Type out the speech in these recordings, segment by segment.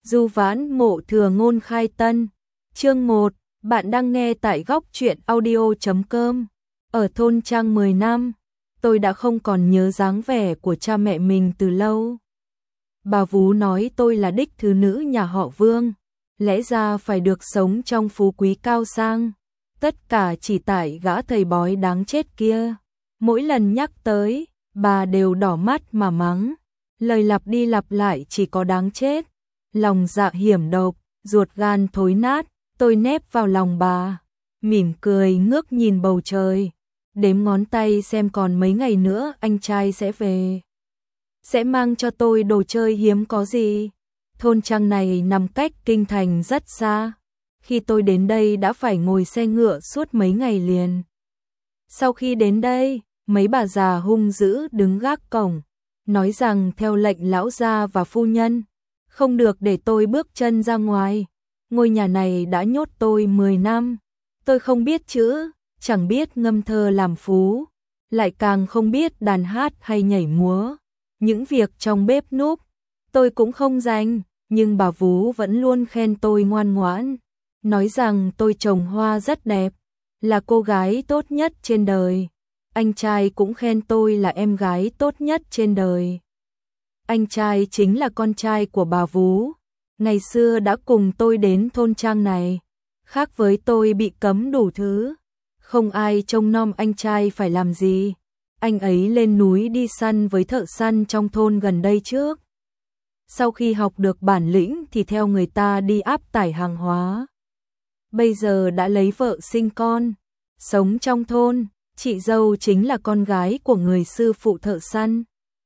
Du Vãn Mộ Thừa Ngôn Khai Tân. Chương 1, bạn đang nghe tại góc truyện audio.com. Ở thôn trang 10 năm, tôi đã không còn nhớ dáng vẻ của cha mẹ mình từ lâu. Bà Vú nói tôi là đích thứ nữ nhà họ Vương, lẽ ra phải được sống trong phú quý cao sang. Tất cả chỉ tại gã thầy bói đáng chết kia. Mỗi lần nhắc tới, bà đều đỏ mắt mà mắng. Lời lặp đi lặp lại chỉ có đáng chết. Lòng dạ hiểm độc, ruột gan thối nát, tôi nép vào lòng bà, mỉm cười ngước nhìn bầu trời, đếm ngón tay xem còn mấy ngày nữa anh trai sẽ về. Sẽ mang cho tôi đồ chơi hiếm có gì. Thôn trang này nằm cách kinh thành rất xa. Khi tôi đến đây đã phải ngồi xe ngựa suốt mấy ngày liền. Sau khi đến đây, mấy bà già hung dữ đứng gác cổng, nói rằng theo lệnh lão gia và phu nhân, không được để tôi bước chân ra ngoài. Ngôi nhà này đã nhốt tôi 10 năm. Tôi không biết chữ, chẳng biết ngâm thơ làm phú, lại càng không biết đàn hát hay nhảy múa. Những việc trong bếp núc, tôi cũng không rành, nhưng bà Vú vẫn luôn khen tôi ngoan ngoãn, nói rằng tôi trồng hoa rất đẹp, là cô gái tốt nhất trên đời. Anh trai cũng khen tôi là em gái tốt nhất trên đời. Anh trai chính là con trai của bà Vú, ngày xưa đã cùng tôi đến thôn trang này. Khác với tôi bị cấm đủ thứ, không ai trông nom anh trai phải làm gì. Anh ấy lên núi đi săn với thợ săn trong thôn gần đây trước. Sau khi học được bản lĩnh thì theo người ta đi áp tải hàng hóa. Bây giờ đã lấy vợ sinh con, sống trong thôn, chị dâu chính là con gái của người sư phụ thợ săn.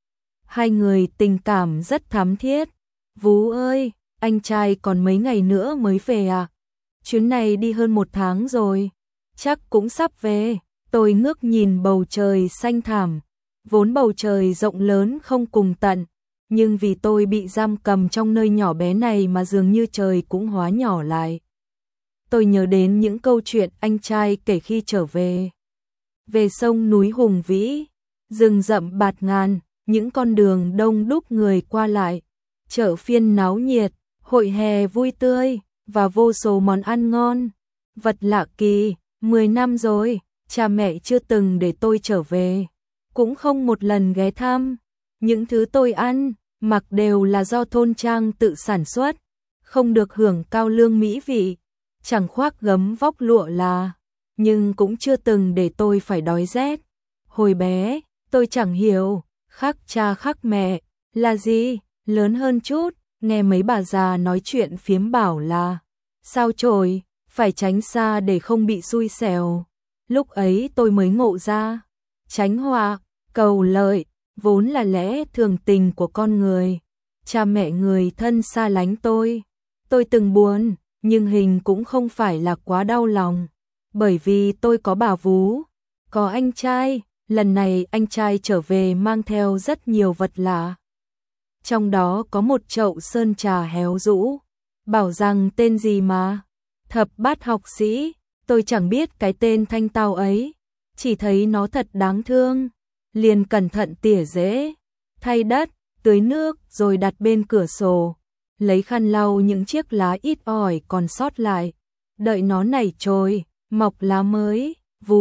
Hai người tình cảm rất thắm thiết. Vú ơi, anh trai còn mấy ngày nữa mới về à? Chuyến này đi hơn 1 tháng rồi, chắc cũng sắp về. Tôi ngước nhìn bầu trời xanh thẳm, vốn bầu trời rộng lớn không cùng tận, nhưng vì tôi bị giam cầm trong nơi nhỏ bé này mà dường như trời cũng hóa nhỏ lại. Tôi nhớ đến những câu chuyện anh trai kể khi trở về. Về sông núi hùng vĩ, rừng rậm bạt ngàn, những con đường đông đúc người qua lại, chợ phiên náo nhiệt, hội hè vui tươi, và vô số món ăn ngon. Vật lạ kỳ, 10 năm rồi, cha mẹ chưa từng để tôi trở về, cũng không một lần ghé thăm. Những thứ tôi ăn, mặc đều là do thôn trang tự sản xuất, không được hưởng cao lương mỹ vị, chẳng khoác gấm vóc lụa là, nhưng cũng chưa từng để tôi phải đói rét. Hồi bé, tôi chẳng hiểu, khác cha khác mẹ là gì, lớn hơn chút, nghe mấy bà già nói chuyện phiếm bảo là sao chổi, phải tránh xa để không bị xui xẻo. Lúc ấy tôi mới ngộ ra, tránh họa, cầu lợi, vốn là lẽ thường tình của con người. Cha mẹ người thân xa lánh tôi từng buồn, nhưng hình cũng không phải là quá đau lòng, bởi vì tôi có bà Vú, có anh trai. Lần này anh trai trở về mang theo rất nhiều vật lạ. Trong đó có một chậu sơn trà héo rũ, bảo rằng tên gì mà Thập Bát học sĩ. Tôi chẳng biết cái tên thanh tao ấy, chỉ thấy nó thật đáng thương, liền cẩn thận tỉa rễ, thay đất, tưới nước rồi đặt bên cửa sổ, lấy khăn lau những chiếc lá ít ỏi còn sót lại, đợi nó nảy trồi, mọc lá mới.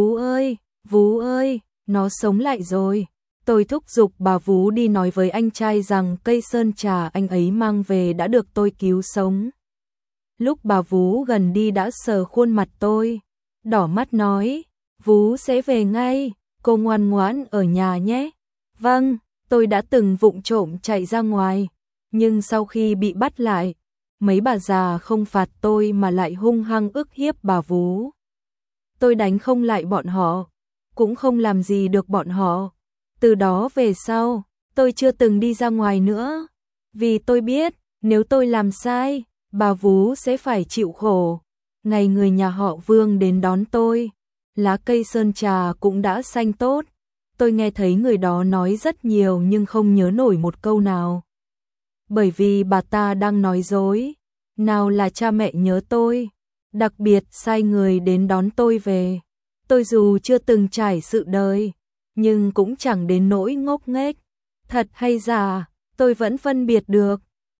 Vú ơi, nó sống lại rồi. Tôi thúc giục bà Vú đi nói với anh trai rằng cây sơn trà anh ấy mang về đã được tôi cứu sống. Lúc bà Vú gần đi đã sờ khuôn mặt tôi, đỏ mắt nói, Vú sẽ về ngay, cô ngoan ngoãn ở nhà nhé. Vâng, tôi đã từng vụng trộm chạy ra ngoài, nhưng sau khi bị bắt lại, mấy bà già không phạt tôi mà lại hung hăng ức hiếp bà Vú. Tôi đánh không lại bọn họ, cũng không làm gì được bọn họ. Từ đó về sau, tôi chưa từng đi ra ngoài nữa, vì tôi biết, nếu tôi làm sai, bà Vú sẽ phải chịu khổ. Ngày người nhà họ Vương đến đón tôi, lá cây sơn trà cũng đã xanh tốt. Tôi nghe thấy người đó nói rất nhiều nhưng không nhớ nổi một câu nào. Bởi vì bà ta đang nói dối. Nào là cha mẹ nhớ tôi, đặc biệt sai người đến đón tôi về. Tôi dù chưa từng trải sự đời, nhưng cũng chẳng đến nỗi ngốc nghếch. Thật hay giả, tôi vẫn phân biệt được.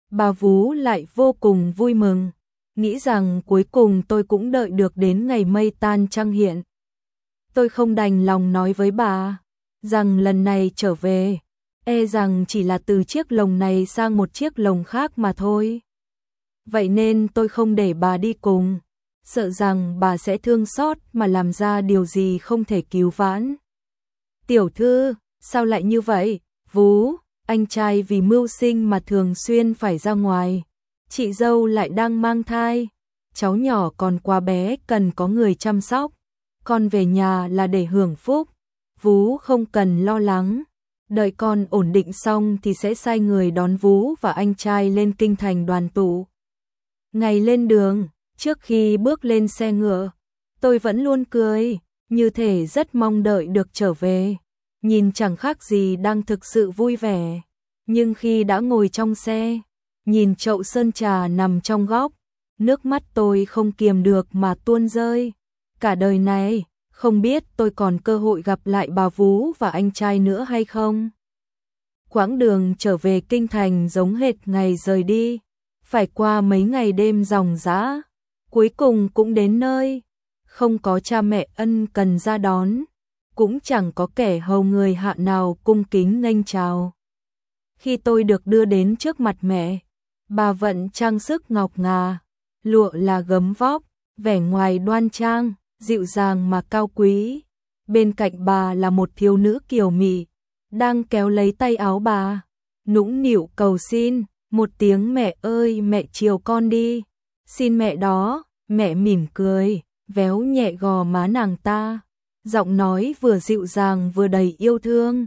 Bà vú lại vô cùng vui mừng, nghĩ rằng cuối cùng tôi cũng đợi được đến ngày mây tan trăng hiện. Tôi không đành lòng nói với bà rằng lần này trở về, rằng chỉ là từ chiếc lồng này sang một chiếc lồng khác mà thôi. Vậy nên tôi không để bà đi cùng, sợ rằng bà sẽ thương xót mà làm ra điều gì không thể cứu vãn. Tiểu thư, sao lại như vậy? Vú, anh trai vì mưu sinh mà thường xuyên phải ra ngoài. Chị dâu lại đang mang thai. Cháu nhỏ còn quá bé cần có người chăm sóc. Con về nhà là để hưởng phúc. Vú không cần lo lắng. Đợi con ổn định xong thì sẽ sai người đón Vú và anh trai lên kinh thành đoàn tụ. Ngày lên đường, trước khi bước lên xe ngựa, tôi vẫn luôn cười, như thể rất mong đợi được trở về. Nhìn chẳng khác gì đang thực sự vui vẻ. Nhưng khi đã ngồi trong xe, nhìn chậu sơn trà nằm trong góc, nước mắt tôi không kiềm được mà tuôn rơi. Cả đời này, không biết tôi còn cơ hội gặp lại bà Vú và anh trai nữa hay không. Quãng đường trở về kinh thành giống hệt ngày rời đi, phải qua mấy ngày đêm ròng rã, cuối cùng cũng đến nơi. Không có cha mẹ ân cần ra đón, cũng chẳng có kẻ hầu người hạ nào cung kính nghênh chào. Khi tôi được đưa đến trước mặt mẹ, bà vận trang sức ngọc ngà, lụa là gấm vóc, vẻ ngoài đoan trang, dịu dàng mà cao quý. Bên cạnh bà là một thiếu nữ kiều mị, đang kéo lấy tay áo bà, nũng nịu cầu xin, một tiếng mẹ ơi mẹ chiều con đi. Xin mẹ đó, mẹ mỉm cười, véo nhẹ gò má nàng ta. Giọng nói vừa dịu dàng vừa đầy yêu thương.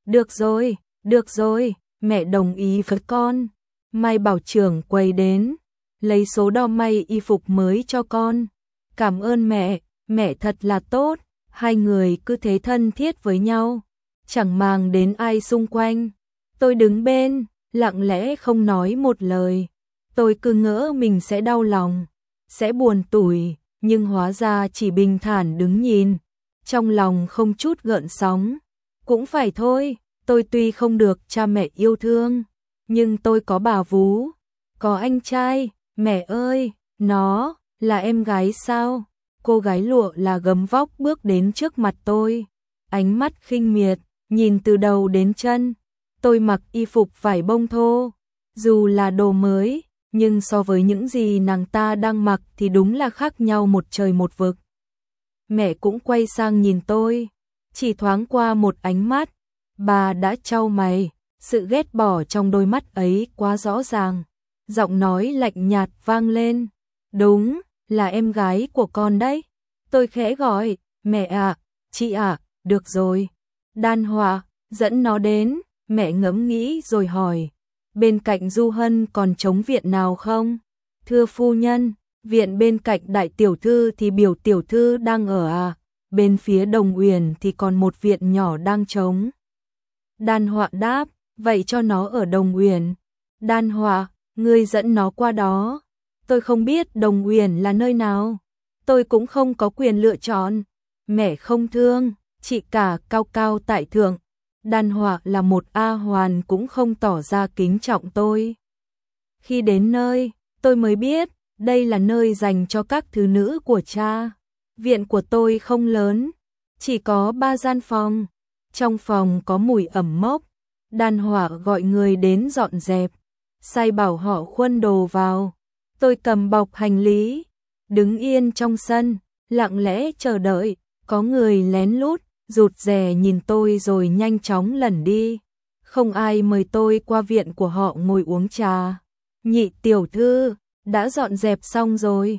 Được rồi, mẹ đồng ý với con. Mai bảo trưởng quầy đến, lấy số đo may y phục mới cho con. Cảm ơn mẹ thật là tốt. Hai người cứ thế thân thiết với nhau, chẳng màng đến ai xung quanh. Tôi đứng bên, lặng lẽ không nói một lời. Tôi cứ ngỡ mình sẽ đau lòng, sẽ buồn tủi, nhưng hóa ra chỉ bình thản đứng nhìn, trong lòng không chút gợn sóng. Cũng phải thôi, tôi tuy không được cha mẹ yêu thương, nhưng tôi có bà Vú, có anh trai. Mẹ ơi, nó là em gái sao? Cô gái lụa là gấm vóc bước đến trước mặt tôi, ánh mắt khinh miệt, nhìn từ đầu đến chân. Tôi mặc y phục vải bông thô, dù là đồ mới, nhưng so với những gì nàng ta đang mặc thì đúng là khác nhau một trời một vực. Mẹ cũng quay sang nhìn tôi, chỉ thoáng qua một ánh mắt, bà đã chau mày, sự ghét bỏ trong đôi mắt ấy quá rõ ràng. Giọng nói lạnh nhạt vang lên, đúng, là em gái của con đấy. Tôi khẽ gọi, mẹ ạ, chị ạ, được rồi. Đan Họa, dẫn nó đến. Mẹ ngẫm nghĩ rồi hỏi, bên cạnh Du Hân còn trống viện nào không? Thưa phu nhân, viện bên cạnh đại tiểu thư thì biểu tiểu thư đang ở à, bên phía Đồng Uyển thì còn một viện nhỏ đang trống. Đan Họa đáp, vậy cho nó ở Đồng Uyển. Đan Họa, ngươi dẫn nó qua đó. Tôi không biết Đồng Uyển là nơi nào, tôi cũng không có quyền lựa chọn. Mẹ không thương, chị cả cao cao tại thượng. Đan Họa là một A hoàn cũng không tỏ ra kính trọng tôi. Khi đến nơi, tôi mới biết, đây là nơi dành cho các thứ nữ của cha. Viện của tôi không lớn, chỉ có 3 gian phòng. Trong phòng có mùi ẩm mốc. Đan Họa gọi người đến dọn dẹp, sai bảo họ khuân đồ vào. Tôi cầm bọc hành lý, đứng yên trong sân, lặng lẽ chờ đợi. Có người lén lút, rụt rè nhìn tôi rồi nhanh chóng lẩn đi. Không ai mời tôi qua viện của họ ngồi uống trà. Nhị tiểu thư, đã dọn dẹp xong rồi.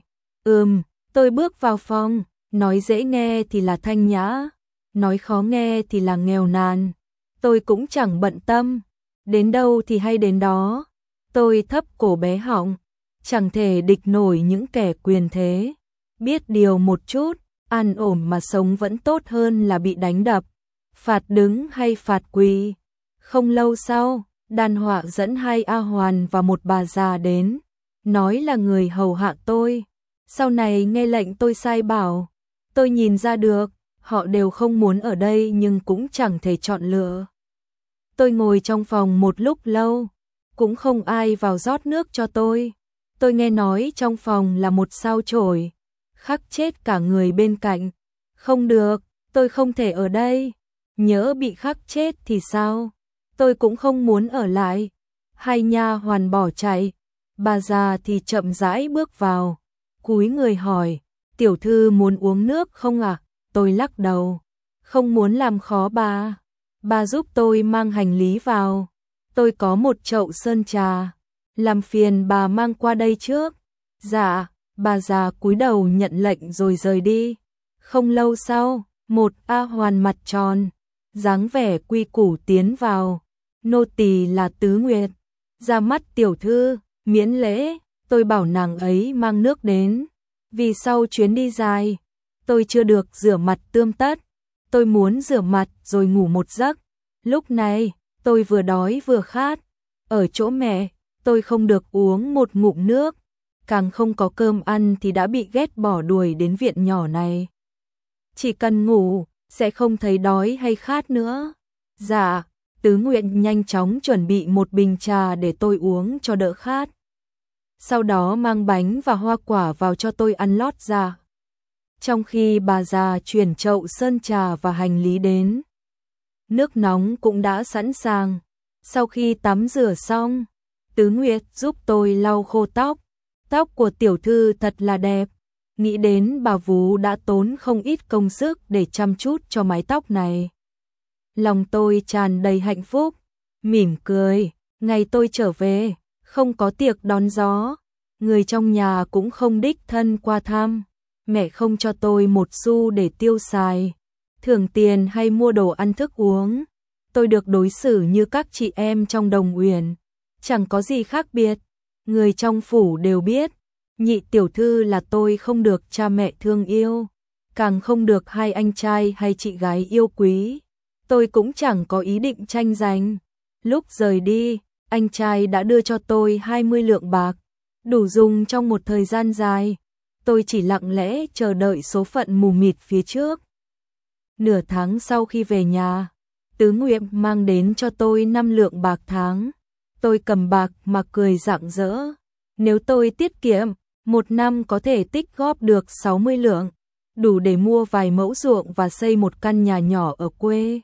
Tôi bước vào phòng, nói dễ nghe thì là thanh nhã, nói khó nghe thì là nghèo nàn. Tôi cũng chẳng bận tâm, đến đâu thì hay đến đó. Tôi thấp cổ bé họng, chẳng thể địch nổi những kẻ quyền thế. Biết điều một chút, an ổn mà sống vẫn tốt hơn là bị đánh đập, phạt đứng hay phạt quỳ. Không lâu sau, Đan Họa dẫn 2 A hoàn và một bà già đến, nói là người hầu hạ tôi. Sau này nghe lệnh tôi sai bảo, tôi nhìn ra được, họ đều không muốn ở đây nhưng cũng chẳng thể chọn lựa. Tôi ngồi trong phòng một lúc lâu, cũng không ai vào rót nước cho tôi. Tôi nghe nói trong phòng là một sao chổi, khắc chết cả người bên cạnh. Không được, tôi không thể ở đây. Nhỡ bị khắc chết thì sao? Tôi cũng không muốn ở lại. Hai nha hoàn bỏ chạy. Bà già thì chậm rãi bước vào, cúi người hỏi, tiểu thư muốn uống nước không ạ? Tôi lắc đầu, không muốn làm khó bà. Bà giúp tôi mang hành lý vào. Tôi có một chậu sơn trà, làm phiền bà mang qua đây trước. Dạ, bà già cúi đầu nhận lệnh rồi rời đi. Không lâu sau, một A Hoàn mặt tròn, dáng vẻ quy củ tiến vào. Nô tỳ là Tứ Nguyệt. Ra mắt tiểu thư, miễn lễ. Tôi bảo nàng ấy mang nước đến. Vì sau chuyến đi dài, tôi chưa được rửa mặt tươm tất. Tôi muốn rửa mặt rồi ngủ một giấc. Lúc này, tôi vừa đói vừa khát. Ở chỗ mẹ, tôi không được uống một ngụm nước, càng không có cơm ăn thì đã bị ghét bỏ đuổi đến viện nhỏ này. Chỉ cần ngủ, sẽ không thấy đói hay khát nữa. Dạ, Tứ Nguyện nhanh chóng chuẩn bị một bình trà để tôi uống cho đỡ khát. Sau đó mang bánh và hoa quả vào cho tôi ăn lót dạ. Trong khi bà già chuyển chậu sơn trà và hành lý đến, nước nóng cũng đã sẵn sàng. Sau khi tắm rửa xong, Tứ Nguyệt giúp tôi lau khô tóc. Tóc của tiểu thư thật là đẹp. Nghĩ đến bà vú đã tốn không ít công sức để chăm chút cho mái tóc này. Lòng tôi tràn đầy hạnh phúc, mỉm cười. Ngày tôi trở về, không có tiệc đón gió. Người trong nhà cũng không đích thân qua thăm. Mẹ không cho tôi một xu để tiêu xài, thưởng tiền hay mua đồ ăn thức uống. Tôi được đối xử như các chị em trong Đồng Uyển, chẳng có gì khác biệt. Người trong phủ đều biết, nhị tiểu thư là tôi không được cha mẹ thương yêu, càng không được hai anh trai hay chị gái yêu quý. Tôi cũng chẳng có ý định tranh giành. Lúc rời đi, anh trai đã đưa cho tôi 20 lượng bạc, đủ dùng trong một thời gian dài. Tôi chỉ lặng lẽ chờ đợi số phận mù mịt phía trước. Nửa tháng sau khi về nhà, Tứ Nguyệt mang đến cho tôi 5 lượng bạc tháng. Tôi cầm bạc mà cười rạng rỡ. Nếu tôi tiết kiệm, một năm có thể tích góp được 60 lượng, đủ để mua vài mẫu ruộng và xây một căn nhà nhỏ ở quê.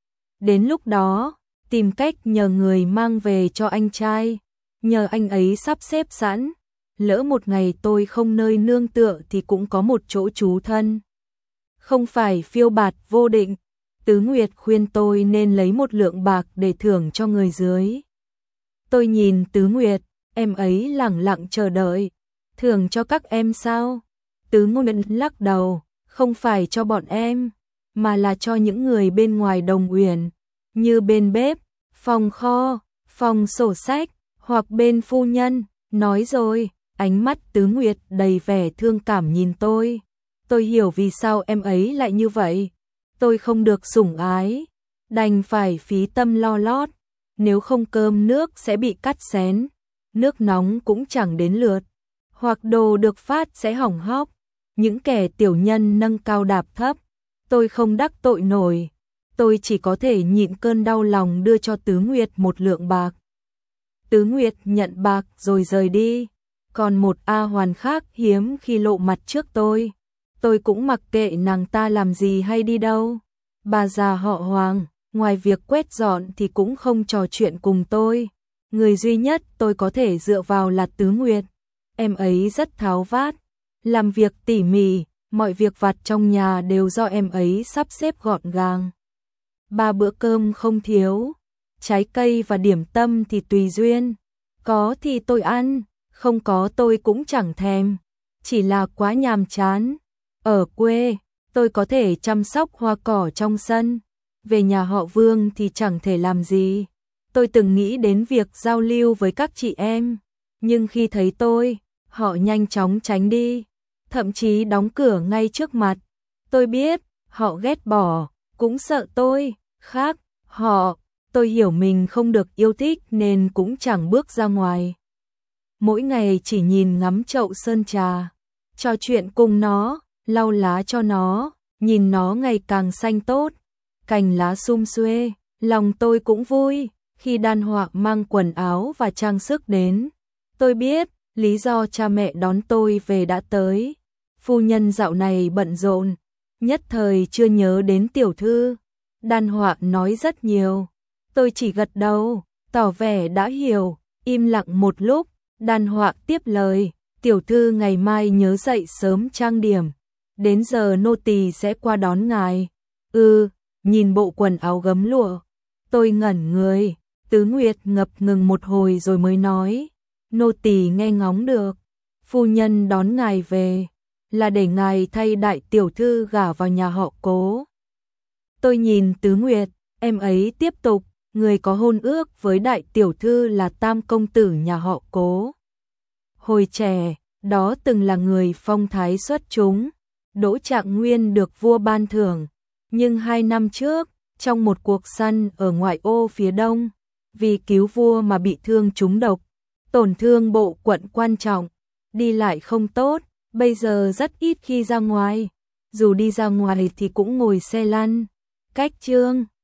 Đến lúc đó, tìm cách nhờ người mang về cho anh trai, nhờ anh ấy sắp xếp sẵn. Lỡ một ngày tôi không nơi nương tựa thì cũng có một chỗ trú thân. Không phải phiêu bạt vô định. Tứ Nguyệt khuyên tôi nên lấy 1 lượng bạc để thưởng cho người dưới. Tôi nhìn Tứ Nguyệt, em ấy lẳng lặng chờ đợi. Thưởng cho các em sao? Tứ Nguyệt lắc đầu, không phải cho bọn em, mà là cho những người bên ngoài Đồng Uyển, như bên bếp, phòng kho, phòng sổ sách, hoặc bên phu nhân. Nói rồi, ánh mắt Tứ Nguyệt đầy vẻ thương cảm nhìn tôi. Tôi hiểu vì sao em ấy lại như vậy. Tôi không được sủng ái, đành phải phí tâm lo lót. Nếu không cơm nước sẽ bị cắt xén, nước nóng cũng chẳng đến lượt, hoặc đồ được phát sẽ hỏng hóc. Những kẻ tiểu nhân nâng cao đạp thấp, tôi không đắc tội nổi. Tôi chỉ có thể nhịn cơn đau lòng đưa cho Tứ Nguyệt 1 lượng bạc. Tứ Nguyệt nhận bạc rồi rời đi. Còn một A Hoàn khác hiếm khi lộ mặt trước tôi. Tôi cũng mặc kệ nàng ta làm gì hay đi đâu. Bà già họ Hoàng, ngoài việc quét dọn thì cũng không trò chuyện cùng tôi. Người duy nhất tôi có thể dựa vào là Tứ Nguyệt. Em ấy rất tháo vát, làm việc tỉ mỉ, mọi việc vặt trong nhà đều do em ấy sắp xếp gọn gàng. 3 bữa cơm không thiếu, trái cây và điểm tâm thì tùy duyên. Có thì tôi ăn, không có tôi cũng chẳng thèm. Chỉ là quá nhàm chán. Ở quê, tôi có thể chăm sóc hoa cỏ trong sân. Về nhà họ Vương thì chẳng thể làm gì. Tôi từng nghĩ đến việc giao lưu với các chị em, nhưng khi thấy tôi, họ nhanh chóng tránh đi, thậm chí đóng cửa ngay trước mặt. Tôi biết, họ ghét bỏ, cũng sợ tôi, khác họ, tôi hiểu mình không được yêu thích nên cũng chẳng bước ra ngoài. Mỗi ngày chỉ nhìn ngắm chậu sơn trà, trò chuyện cùng nó, lau lá cho nó, nhìn nó ngày càng xanh tốt, cành lá sum xuê, lòng tôi cũng vui. Khi Đan Họa mang quần áo và trang sức đến, tôi biết lý do cha mẹ đón tôi về đã tới. Phu nhân dạo này bận rộn, nhất thời chưa nhớ đến tiểu thư. Đan Họa nói rất nhiều, tôi chỉ gật đầu, tỏ vẻ đã hiểu. Im lặng một lúc, Đan Họa tiếp lời, tiểu thư ngày mai nhớ dậy sớm trang điểm, đến giờ nô tỳ sẽ qua đón ngài. Nhìn bộ quần áo gấm lụa, tôi ngẩn người. Tứ Nguyệt ngập ngừng một hồi rồi mới nói, nô tỳ nghe ngóng được, phu nhân đón ngài về là để ngài thay đại tiểu thư gả vào nhà họ Cố. Tôi nhìn Tứ Nguyệt, em ấy tiếp tục, người có hôn ước với đại tiểu thư là tam công tử nhà họ Cố. Hồi trẻ, đó từng là người phong thái xuất chúng, Đỗ Trạng Nguyên được vua ban thưởng, nhưng 2 năm trước, trong một cuộc săn ở ngoại ô phía đông, vì cứu vua mà bị thương trúng độc, tổn thương bộ quận quan trọng, đi lại không tốt, bây giờ rất ít khi ra ngoài, dù đi ra ngoài thì cũng ngồi xe lăn. Cách Chương